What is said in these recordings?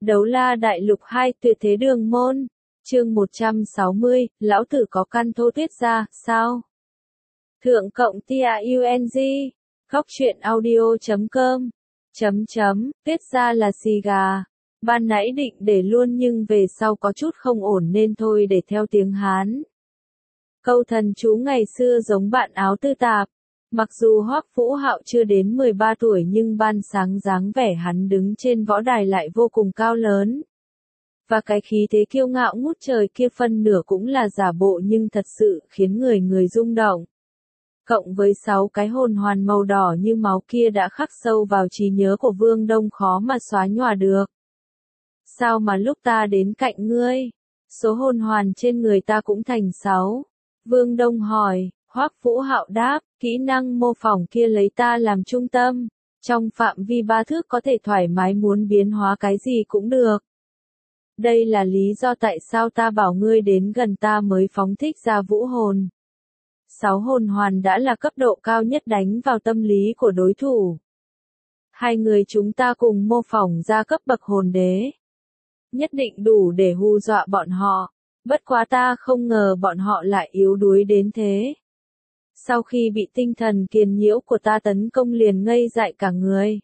Đấu La Đại Lục 2 Tuyệt Thế Đường Môn, chương 160, lão tử có căn thô tuyết ra, sao? Thượng cộng TAUNG, góc truyện audio.com, tuyết ra là xì gà. Ban nãy định để luôn nhưng về sau có chút không ổn nên thôi để theo tiếng Hán. Câu thần chú ngày xưa giống bạn áo tư tạp. Mặc dù Hoắc Vũ Hạo chưa đến 13 tuổi nhưng ban sáng dáng vẻ hắn đứng trên võ đài lại vô cùng cao lớn. Và cái khí thế kiêu ngạo ngút trời kia phân nửa cũng là giả bộ nhưng thật sự khiến người rung động. Cộng với 6 cái hồn hoàn màu đỏ như máu kia đã khắc sâu vào trí nhớ của Vương Đông khó mà xóa nhòa được. Sao mà lúc ta đến cạnh ngươi, số hồn hoàn trên người ta cũng thành 6? Vương Đông hỏi. Hoắc Vũ Hạo đáp, kỹ năng mô phỏng kia lấy ta làm trung tâm, trong phạm vi 3 thước có thể thoải mái muốn biến hóa cái gì cũng được. Đây là lý do tại sao ta bảo ngươi đến gần ta mới phóng thích ra vũ hồn. 6 hồn hoàn đã là cấp độ cao nhất đánh vào tâm lý của đối thủ. Hai người chúng ta cùng mô phỏng ra cấp bậc hồn đế. Nhất định đủ để hù dọa bọn họ, bất quá ta không ngờ bọn họ lại yếu đuối đến thế. Sau khi bị tinh thần kiền nhiễu của ta tấn công liền ngây dại cả người.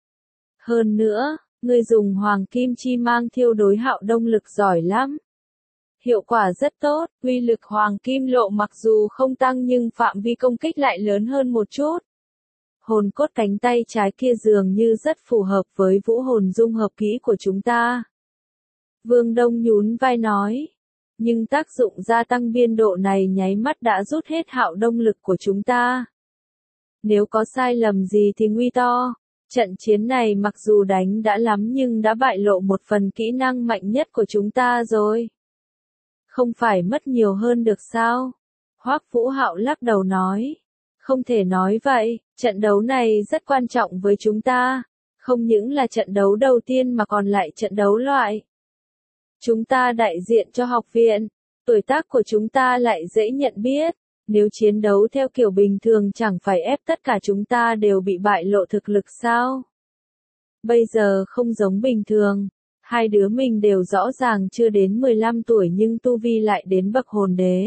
Hơn nữa, ngươi dùng hoàng kim chi mang thiêu đối Hạo Đông lực giỏi lắm. Hiệu quả rất tốt, uy lực hoàng kim lộ mặc dù không tăng nhưng phạm vi công kích lại lớn hơn một chút. Hồn cốt cánh tay trái kia dường như rất phù hợp với vũ hồn dung hợp kỹ của chúng ta. Vương Đông nhún vai nói. Nhưng tác dụng gia tăng biên độ này nháy mắt đã rút hết Hạo Đông lực của chúng ta. Nếu có sai lầm gì thì nguy to. Trận chiến này mặc dù đánh đã lắm nhưng đã bại lộ một phần kỹ năng mạnh nhất của chúng ta rồi. Không phải mất nhiều hơn được sao? Hoắc Vũ Hạo lắc đầu nói. Không thể nói vậy, trận đấu này rất quan trọng với chúng ta. Không những là trận đấu đầu tiên mà còn lại trận đấu loại. Chúng ta đại diện cho học viện, tuổi tác của chúng ta lại dễ nhận biết, nếu chiến đấu theo kiểu bình thường chẳng phải ép tất cả chúng ta đều bị bại lộ thực lực sao? Bây giờ không giống bình thường, hai đứa mình đều rõ ràng chưa đến 15 tuổi nhưng tu vi lại đến bậc hồn đế.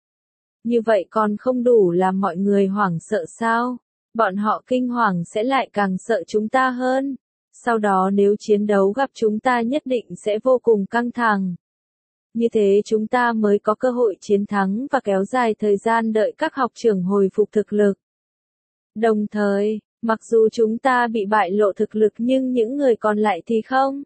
Như vậy còn không đủ làm mọi người hoảng sợ sao? Bọn họ kinh hoàng sẽ lại càng sợ chúng ta hơn. Sau đó nếu chiến đấu gặp chúng ta nhất định sẽ vô cùng căng thẳng. Như thế chúng ta mới có cơ hội chiến thắng và kéo dài thời gian đợi các học trưởng hồi phục thực lực. Đồng thời, mặc dù chúng ta bị bại lộ thực lực nhưng những người còn lại thì không.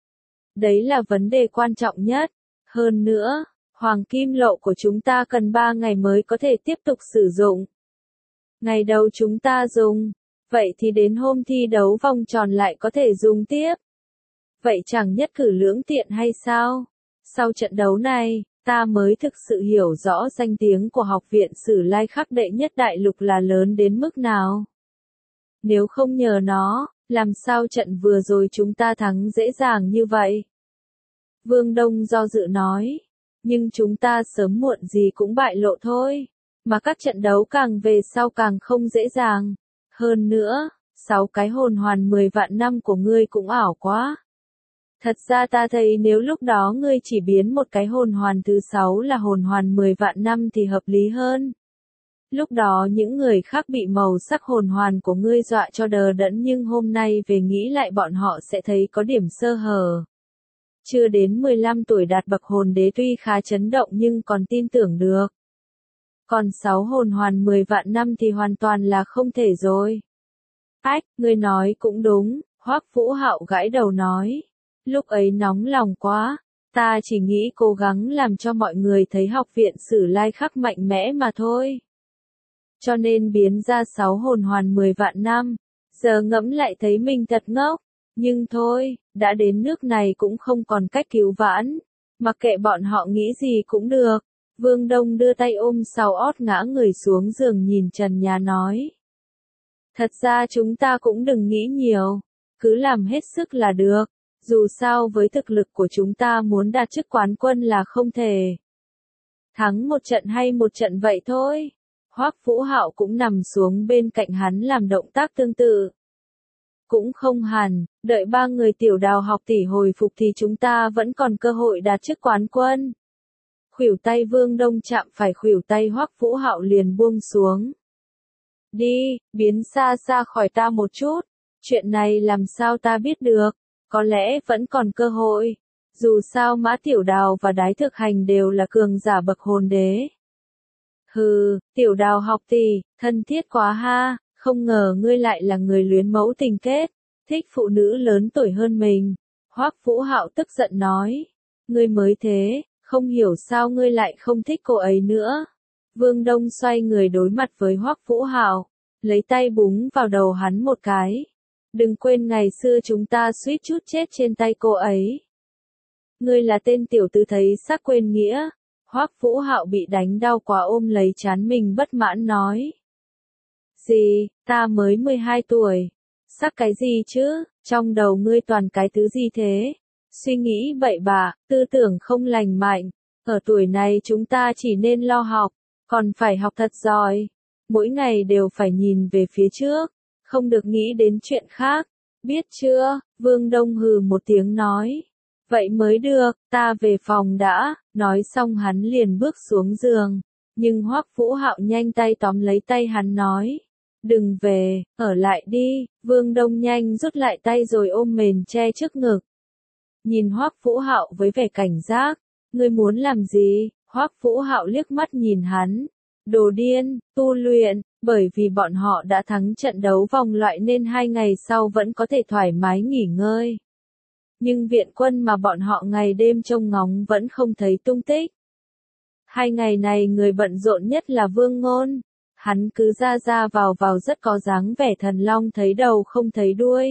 Đấy là vấn đề quan trọng nhất. Hơn nữa, hoàng kim lộ của chúng ta cần 3 ngày mới có thể tiếp tục sử dụng. Ngày đầu chúng ta dùng. Vậy thì đến hôm thi đấu vòng tròn lại có thể dùng tiếp. Vậy chẳng nhất cử lưỡng tiện hay sao? Sau trận đấu này, ta mới thực sự hiểu rõ danh tiếng của học viện Sử Lai Khắc đệ nhất đại lục là lớn đến mức nào. Nếu không nhờ nó, làm sao trận vừa rồi chúng ta thắng dễ dàng như vậy? Vương Đông do dự nói. Nhưng chúng ta sớm muộn gì cũng bại lộ thôi. Mà các trận đấu càng về sau càng không dễ dàng. Hơn nữa, 6 cái hồn hoàn 10 vạn năm của ngươi cũng ảo quá. Thật ra ta thấy nếu lúc đó ngươi chỉ biến một cái hồn hoàn thứ 6 là hồn hoàn 10 vạn năm thì hợp lý hơn. Lúc đó những người khác bị màu sắc hồn hoàn của ngươi dọa cho đờ đẫn nhưng hôm nay về nghĩ lại bọn họ sẽ thấy có điểm sơ hở. Chưa đến 15 tuổi đạt bậc hồn đế tuy khá chấn động nhưng còn tin tưởng được. Còn 6 hồn hoàn 10 vạn năm thì hoàn toàn là không thể rồi. Ách, ngươi nói cũng đúng, Hoắc Vũ Hạo gãi đầu nói. Lúc ấy nóng lòng quá, ta chỉ nghĩ cố gắng làm cho mọi người thấy học viện Sử Lai Khắc mạnh mẽ mà thôi. Cho nên biến ra 6 hồn hoàn 10 vạn năm, giờ ngẫm lại thấy mình thật ngốc. Nhưng thôi, đã đến nước này cũng không còn cách cứu vãn, mặc kệ bọn họ nghĩ gì cũng được. Vương Đông đưa tay ôm sau ót ngã người xuống giường nhìn trần nhà nói. Thật ra chúng ta cũng đừng nghĩ nhiều, cứ làm hết sức là được, dù sao với thực lực của chúng ta muốn đạt chức quán quân là không thể. Thắng một trận hay một trận vậy thôi. Hoắc Vũ Hạo cũng nằm xuống bên cạnh hắn làm động tác tương tự. Cũng không hẳn, đợi ba người Tiểu Đào học tỷ hồi phục thì chúng ta vẫn còn cơ hội đạt chức quán quân. Khuỷu tay Vương Đông chạm phải khuỷu tay Hoắc Vũ Hạo liền buông xuống. Đi, biến xa xa khỏi ta một chút. Chuyện này làm sao ta biết được, có lẽ vẫn còn cơ hội. Dù sao Mã Tiểu Đào và Đái Thực Hành đều là cường giả bậc hồn đế. Hừ, Tiểu Đào học tỷ, thân thiết quá ha, không ngờ ngươi lại là người luyến mẫu tình kết, thích phụ nữ lớn tuổi hơn mình. Hoắc Vũ Hạo tức giận nói, ngươi mới thế, không hiểu sao ngươi lại không thích cô ấy nữa. Vương Đông xoay người đối mặt với Hoắc Vũ Hạo, lấy tay búng vào đầu hắn một cái. Đừng quên ngày xưa chúng ta suýt chút chết trên tay cô ấy. Ngươi là tên tiểu tử thấy sắc quên nghĩa. Hoắc Vũ Hạo bị đánh đau quá ôm lấy trán mình bất mãn nói. Gì, ta mới 12 tuổi. Sắc cái gì chứ, trong đầu ngươi toàn cái thứ gì thế? Suy nghĩ bậy bạ, tư tưởng không lành mạnh. Ở tuổi này chúng ta chỉ nên lo học, còn phải học thật giỏi. Mỗi ngày đều phải nhìn về phía trước, không được nghĩ đến chuyện khác. Biết chưa? Vương Đông hừ một tiếng nói. Vậy mới được, ta về phòng đã. Nói xong hắn liền bước xuống giường. Nhưng Hoắc Vũ Hạo nhanh tay tóm lấy tay hắn nói. Đừng về, ở lại đi. Vương Đông nhanh rút lại tay rồi ôm mền che trước ngực. Nhìn Hoắc Vũ Hạo với vẻ cảnh giác. Ngươi muốn làm gì? Hoắc Vũ Hạo liếc mắt nhìn hắn. Đồ điên, tu luyện, bởi vì bọn họ đã thắng trận đấu vòng loại nên 2 ngày sau vẫn có thể thoải mái nghỉ ngơi. Nhưng viện quân mà bọn họ ngày đêm trông ngóng vẫn không thấy tung tích. 2 ngày này người bận rộn nhất là Vương Ngôn. Hắn cứ ra vào rất có dáng vẻ thần long thấy đầu không thấy đuôi.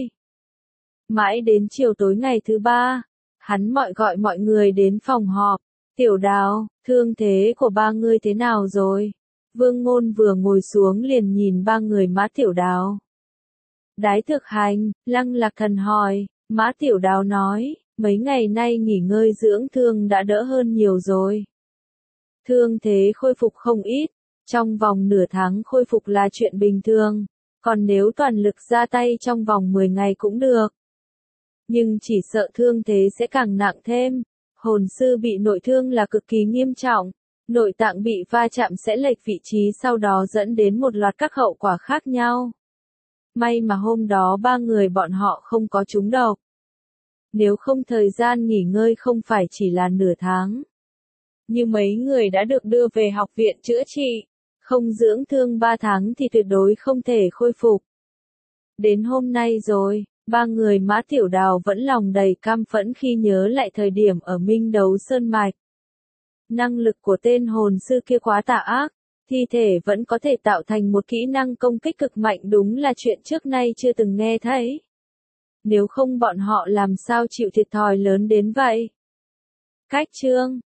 Mãi đến chiều tối ngày thứ 3, hắn gọi mọi người đến phòng họp. Tiểu Đào, thương thế của ba người thế nào rồi? Vương Ngôn vừa ngồi xuống liền nhìn ba người Mã Tiểu Đào. Đái Thực Hành, Lăng Lạc Thần hỏi, Mã Tiểu Đào nói, mấy ngày nay nghỉ ngơi dưỡng thương đã đỡ hơn nhiều rồi. Thương thế khôi phục không ít, trong vòng nửa tháng khôi phục là chuyện bình thường, còn nếu toàn lực ra tay trong vòng 10 ngày cũng được. Nhưng chỉ sợ thương thế sẽ càng nặng thêm, hồn sư bị nội thương là cực kỳ nghiêm trọng. Nội tạng bị va chạm sẽ lệch vị trí sau đó dẫn đến một loạt các hậu quả khác nhau. May mà hôm đó ba người bọn họ không có trúng độc. Nếu không thời gian nghỉ ngơi không phải chỉ là nửa tháng. Như mấy người đã được đưa về học viện chữa trị, không dưỡng thương 3 tháng thì tuyệt đối không thể khôi phục. Đến hôm nay rồi, ba người Mã Tiểu Đào vẫn lòng đầy căm phẫn khi nhớ lại thời điểm ở Minh Đấu Sơn Mạch. Năng lực của tên hồn sư kia quá tà ác, thi thể vẫn có thể tạo thành một kỹ năng công kích cực mạnh đúng là chuyện trước nay chưa từng nghe thấy. Nếu không bọn họ làm sao chịu thiệt thòi lớn đến vậy? Cách chương